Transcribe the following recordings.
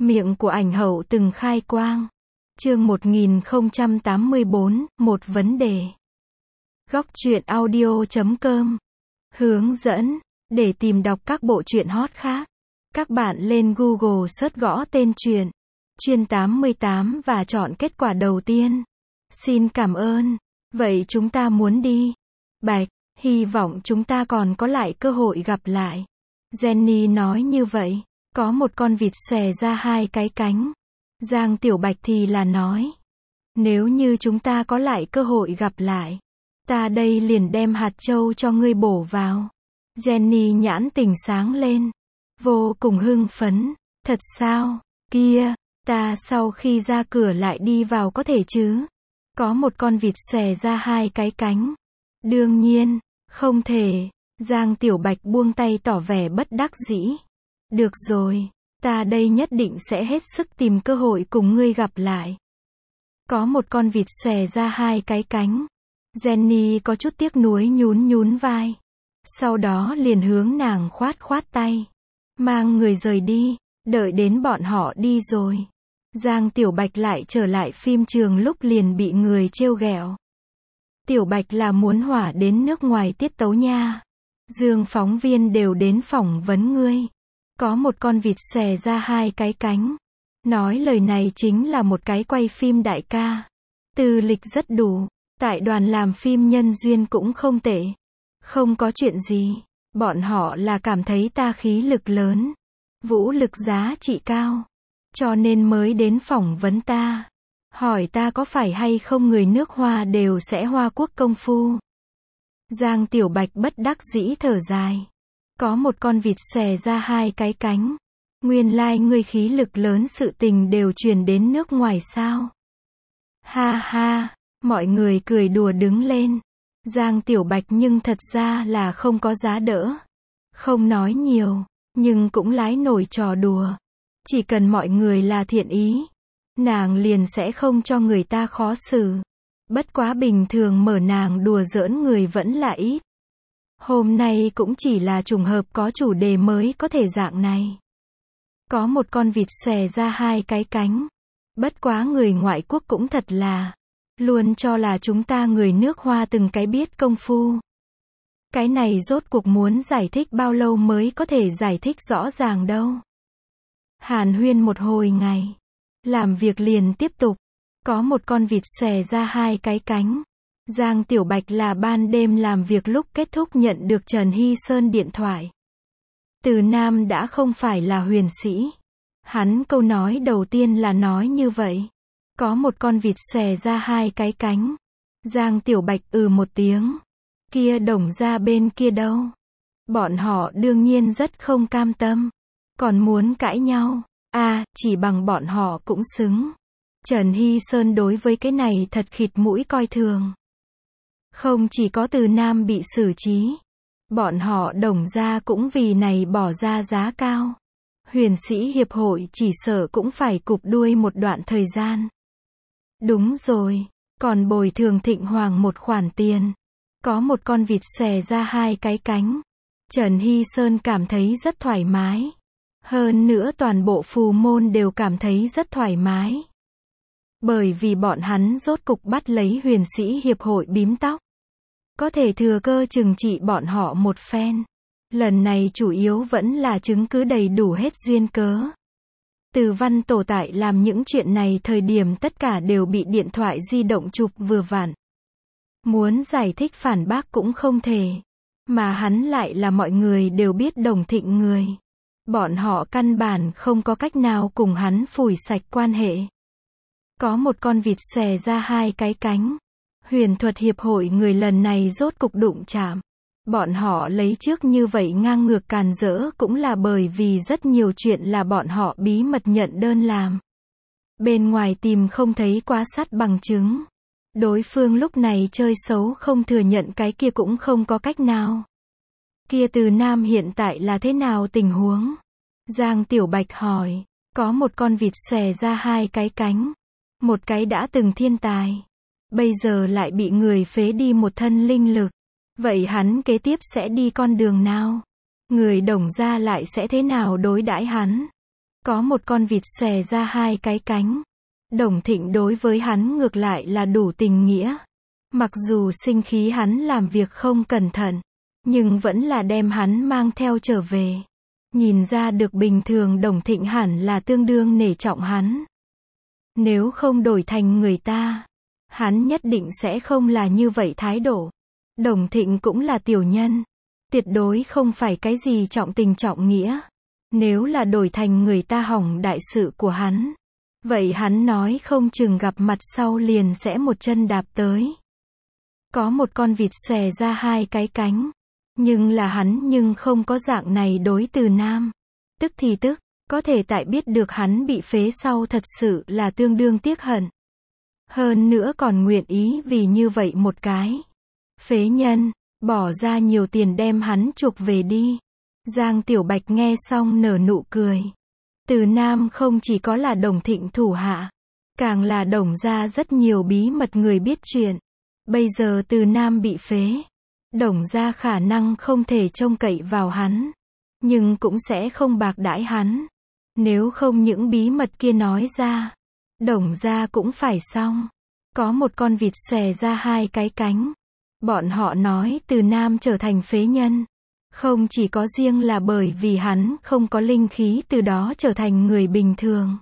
Miệng của ảnh hậu từng khai quang. Chương 1084, một vấn đề. Góc truyện audio.com. Hướng dẫn. Để tìm đọc các bộ truyện hot khác, các bạn lên Google search gõ tên truyện Chuyên 88 và chọn kết quả đầu tiên. Xin cảm ơn. Vậy chúng ta muốn đi. Bạch, hy vọng chúng ta còn có lại cơ hội gặp lại. Jenny nói như vậy. Có một con vịt xòe ra hai cái cánh. Giang Tiểu Bạch thì là nói. Nếu như chúng ta có lại cơ hội gặp lại, ta đây liền đem hạt châu cho ngươi bổ vào. Jenny nhãn tình sáng lên. Vô cùng hưng phấn. Thật sao? Kia, ta sau khi ra cửa lại đi vào có thể chứ? Có một con vịt xòe ra hai cái cánh. Đương nhiên, không thể. Giang Tiểu Bạch buông tay tỏ vẻ bất đắc dĩ. Được rồi, ta đây nhất định sẽ hết sức tìm cơ hội cùng ngươi gặp lại. Có một con vịt xòe ra hai cái cánh. Jenny có chút tiếc nuối nhún nhún vai. Sau đó liền hướng nàng khoát khoát tay. Mang người rời đi, đợi đến bọn họ đi rồi. Giang Tiểu Bạch lại trở lại phim trường lúc liền bị người trêu ghẹo. Tiểu Bạch là muốn hỏa đến nước ngoài tiết tấu nha. Dương phóng viên đều đến phỏng vấn ngươi. Có một con vịt xòe ra hai cái cánh. Nói lời này chính là một cái quay phim đại ca. Tư lịch rất đủ. Tại đoàn làm phim nhân duyên cũng không tệ. Không có chuyện gì. Bọn họ là cảm thấy ta khí lực lớn. Vũ lực giá trị cao. Cho nên mới đến phỏng vấn ta. Hỏi ta có phải hay không người nước Hoa đều sẽ Hoa quốc công phu. Giang Tiểu Bạch bất đắc dĩ thở dài. Có một con vịt xòe ra hai cái cánh. Nguyên lai ngươi khí lực lớn sự tình đều truyền đến nước ngoài sao? Ha ha, mọi người cười đùa đứng lên. Giang Tiểu Bạch nhưng thật ra là không có giá đỡ. Không nói nhiều, nhưng cũng lái nổi trò đùa. Chỉ cần mọi người là thiện ý, nàng liền sẽ không cho người ta khó xử. Bất quá bình thường mở nàng đùa giỡn người vẫn là ít. Hôm nay cũng chỉ là trùng hợp có chủ đề mới có thể dạng này. Có một con vịt xòe ra hai cái cánh. Bất quá người ngoại quốc cũng thật là luôn cho là chúng ta người nước Hoa từng cái biết công phu. Cái này rốt cuộc muốn giải thích bao lâu mới có thể giải thích rõ ràng đâu. Hàn huyên một hồi ngày. Làm việc liền tiếp tục. Có một con vịt xòe ra hai cái cánh. Giang Tiểu Bạch là ban đêm làm việc lúc kết thúc nhận được Trần Hy Sơn điện thoại. Từ Nam đã không phải là huyền sĩ. Hắn câu nói đầu tiên là nói như vậy. Có một con vịt xòe ra hai cái cánh. Giang Tiểu Bạch một tiếng. Kia Đồng Gia bên kia đâu? Bọn họ đương nhiên rất không cam tâm. Còn muốn cãi nhau. Chỉ bằng bọn họ cũng xứng. Trần Hy Sơn đối với cái này thật khịt mũi coi thường. Không chỉ có Từ Nam bị xử trí. Bọn họ Đồng Gia cũng vì này bỏ ra giá cao. Huyền sĩ hiệp hội chỉ sợ cũng phải cụp đuôi một đoạn thời gian. Đúng rồi, còn bồi thường Thịnh Hoàng một khoản tiền. Có một con vịt xòe ra hai cái cánh. Trần Hy Sơn cảm thấy rất thoải mái. Hơn nữa toàn bộ phù môn đều cảm thấy rất thoải mái. Bởi vì bọn hắn rốt cục bắt lấy huyền sĩ hiệp hội bím tóc. Có thể thừa cơ trừng trị bọn họ một phen. Lần này chủ yếu vẫn là chứng cứ đầy đủ hết duyên cớ. Từ Văn Tổ tại làm những chuyện này thời điểm tất cả đều bị điện thoại di động chụp vừa vặn. Muốn giải thích phản bác cũng không thể. Mà hắn lại là mọi người đều biết Đồng Thịnh người. Bọn họ căn bản không có cách nào cùng hắn phủi sạch quan hệ. Có một con vịt xòe ra hai cái cánh. Huyền thuật hiệp hội người lần này rốt cục đụng chạm. Bọn họ lấy trước như vậy ngang ngược càn rỡ cũng là bởi vì rất nhiều chuyện là bọn họ bí mật nhận đơn làm. Bên ngoài tìm không thấy quá sắt bằng chứng. Đối phương lúc này chơi xấu không thừa nhận cái kia cũng không có cách nào. Kia Từ Nam hiện tại là thế nào tình huống? Giang Tiểu Bạch hỏi. Có một con vịt xòe ra hai cái cánh. Một cái đã từng thiên tài. Bây giờ lại bị người phế đi một thân linh lực. Vậy hắn kế tiếp sẽ đi con đường nào? Người Đồng Gia lại sẽ thế nào đối đãi hắn? Có một con vịt xòe ra hai cái cánh. Đồng Thịnh đối với hắn ngược lại là đủ tình nghĩa. Mặc dù sinh khí hắn làm việc không cẩn thận, nhưng vẫn là đem hắn mang theo trở về. Nhìn ra được bình thường Đồng Thịnh hẳn là tương đương nể trọng hắn. Nếu không đổi thành người ta, hắn nhất định sẽ không là như vậy thái độ. Đồng Thịnh cũng là tiểu nhân, tuyệt đối không phải cái gì trọng tình trọng nghĩa. Nếu là đổi thành người ta hỏng đại sự của hắn, vậy hắn nói không chừng gặp mặt sau liền sẽ một chân đạp tới. Có một con vịt xòe ra hai cái cánh, nhưng là hắn nhưng không có dạng này đối Từ Nam. Tức thì tức, có thể tại biết được hắn bị phế sau thật sự là tương đương tiếc hận. Hơn nữa còn nguyện ý vì như vậy một cái phế nhân, bỏ ra nhiều tiền đem hắn chuộc về đi. Giang Tiểu Bạch nghe xong nở nụ cười. Từ Nam không chỉ có là Đồng Thịnh thủ hạ, càng là Đồng gia rất nhiều bí mật người biết chuyện. Bây giờ Từ Nam bị phế, Đồng gia khả năng không thể trông cậy vào hắn, nhưng cũng sẽ không bạc đãi hắn. Nếu không những bí mật kia nói ra, Đồng gia cũng phải xong. Có một con vịt xòe ra hai cái cánh. Bọn họ nói Từ Nam trở thành phế nhân, không chỉ có riêng là bởi vì hắn không có linh khí từ đó trở thành người bình thường,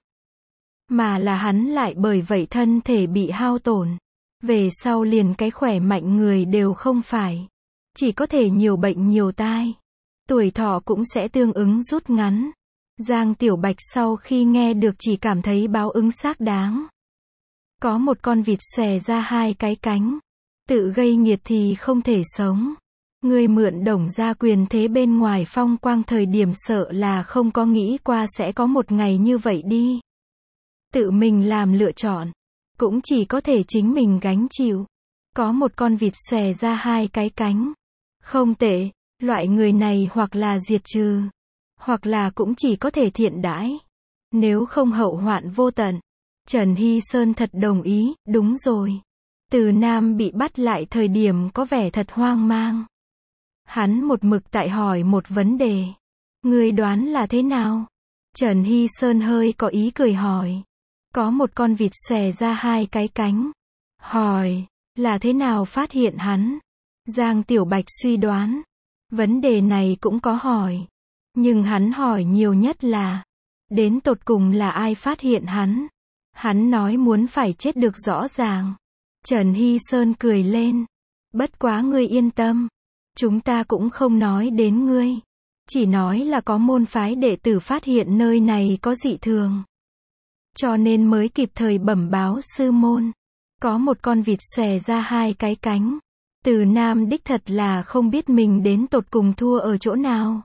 mà là hắn lại bởi vậy thân thể bị hao tổn. Về sau liền cái khỏe mạnh người đều không phải, chỉ có thể nhiều bệnh nhiều tai. Tuổi thọ cũng sẽ tương ứng rút ngắn. Giang Tiểu Bạch sau khi nghe được chỉ cảm thấy báo ứng xác đáng. Có một con vịt xòe ra hai cái cánh. Tự gây nghiệt thì không thể sống. Người mượn Đồng gia quyền thế bên ngoài phong quang thời điểm sợ là không có nghĩ qua sẽ có một ngày như vậy đi. Tự mình làm lựa chọn, cũng chỉ có thể chính mình gánh chịu. Có một con vịt xòe ra hai cái cánh. Không tệ, loại người này hoặc là diệt trừ, hoặc là cũng chỉ có thể thiện đãi. Nếu không hậu hoạn vô tận. Trần Hy Sơn thật đồng ý, đúng rồi. Từ Nam bị bắt lại thời điểm có vẻ thật hoang mang. Hắn một mực tại hỏi một vấn đề. Ngươi đoán là thế nào? Trần Hy Sơn hơi có ý cười hỏi. Có một con vịt xòe ra hai cái cánh. Hỏi, là thế nào phát hiện hắn? Giang Tiểu Bạch suy đoán. Vấn đề này cũng có hỏi. Nhưng hắn hỏi nhiều nhất là, đến tột cùng là ai phát hiện hắn? Hắn nói muốn phải chết được rõ ràng. Trần Hy Sơn cười lên. Bất quá ngươi yên tâm. Chúng ta cũng không nói đến ngươi. Chỉ nói là có môn phái đệ tử phát hiện nơi này có dị thường, cho nên mới kịp thời bẩm báo sư môn. Có một con vịt xòe ra hai cái cánh. Từ Nam đích thật là không biết mình đến tột cùng thua ở chỗ nào.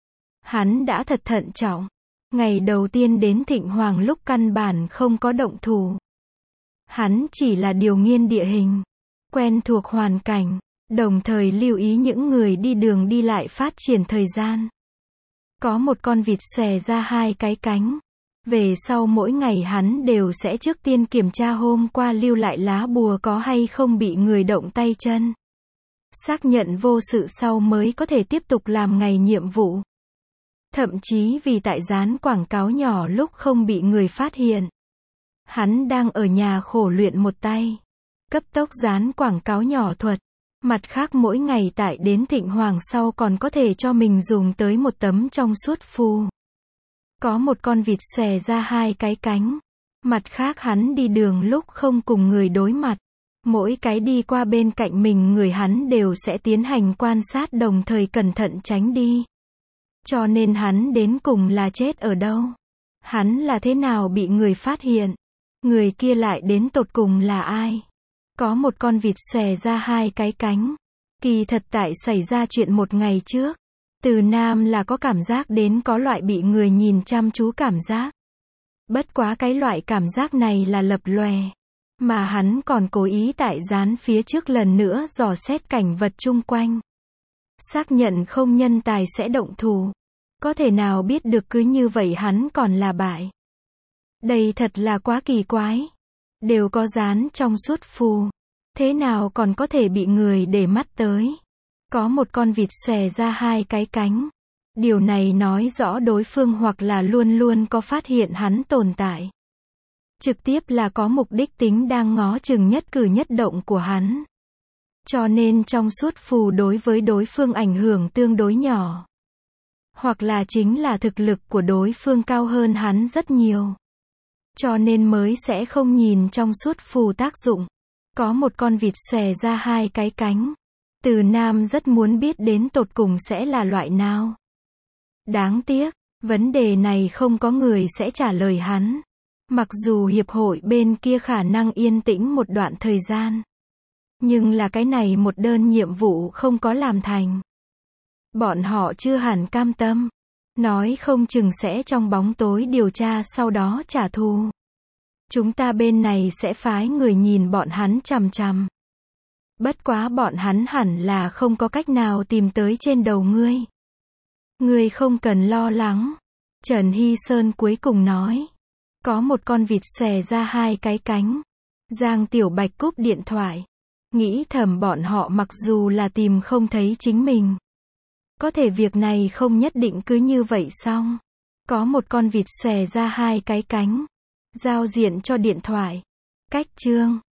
Hắn đã thật thận trọng. Ngày đầu tiên đến Thịnh Hoàng lúc căn bản không có động thủ. Hắn chỉ là điều nghiên địa hình, quen thuộc hoàn cảnh, đồng thời lưu ý những người đi đường đi lại phát triển thời gian. Có một con vịt xòe ra hai cái cánh. Về sau mỗi ngày hắn đều sẽ trước tiên kiểm tra hôm qua lưu lại lá bùa có hay không bị người động tay chân. Xác nhận vô sự sau mới có thể tiếp tục làm ngày nhiệm vụ. Thậm chí vì tại dán quảng cáo nhỏ lúc không bị người phát hiện, hắn đang ở nhà khổ luyện một tay, cấp tốc dán quảng cáo nhỏ thuật. Mặt khác mỗi ngày tại đến Thịnh Hoàng sau còn có thể cho mình dùng tới một tấm trong suốt phù. Có một con vịt xòe ra hai cái cánh. Mặt khác hắn đi đường lúc không cùng người đối mặt. Mỗi cái đi qua bên cạnh mình người hắn đều sẽ tiến hành quan sát đồng thời cẩn thận tránh đi. Cho nên hắn đến cùng là chết ở đâu? Hắn là thế nào bị người phát hiện? Người kia lại đến tột cùng là ai? Có một con vịt xòe ra hai cái cánh. Kỳ thật tại xảy ra chuyện một ngày trước, Từ Nam là có cảm giác đến có loại bị người nhìn chăm chú cảm giác. Bất quá cái loại cảm giác này là lập lòe, mà hắn còn cố ý tại dán phía trước lần nữa dò xét cảnh vật chung quanh. Xác nhận không nhân tài sẽ động thủ. Có thể nào biết được cứ như vậy hắn còn là bại. Đây thật là quá kỳ quái. Đều có dán trong suốt phù. Thế nào còn có thể bị người để mắt tới? Có một con vịt xòe ra hai cái cánh. Điều này nói rõ đối phương hoặc là luôn luôn có phát hiện hắn tồn tại. Trực tiếp là có mục đích tính đang ngó chừng nhất cử nhất động của hắn. Cho nên trong suốt phù đối với đối phương ảnh hưởng tương đối nhỏ. Hoặc là chính là thực lực của đối phương cao hơn hắn rất nhiều. Cho nên mới sẽ không nhìn trong suốt phù tác dụng. Có một con vịt xòe ra hai cái cánh. Từ Nam rất muốn biết đến tột cùng sẽ là loại nào. Đáng tiếc, vấn đề này không có người sẽ trả lời hắn. Mặc dù hiệp hội bên kia khả năng yên tĩnh một đoạn thời gian. Nhưng là cái này một đơn nhiệm vụ không có làm thành. Bọn họ chưa hẳn cam tâm. Nói không chừng sẽ trong bóng tối điều tra sau đó trả thù. Chúng ta bên này sẽ phái người nhìn bọn hắn chằm chằm. Bất quá bọn hắn hẳn là không có cách nào tìm tới trên đầu ngươi. Ngươi không cần lo lắng. Trần Hy Sơn cuối cùng nói. Có một con vịt xòe ra hai cái cánh. Giang Tiểu Bạch cúp điện thoại. Nghĩ thầm bọn họ mặc dù là tìm không thấy chính mình. Có thể việc này không nhất định cứ như vậy xong. Có một con vịt xòe ra hai cái cánh. Giao diện cho điện thoại. Cách chương.